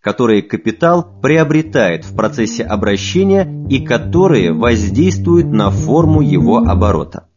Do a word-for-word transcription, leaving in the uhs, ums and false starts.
которые капитал приобретает в процессе обращения и которые воздействуют на форму его оборота.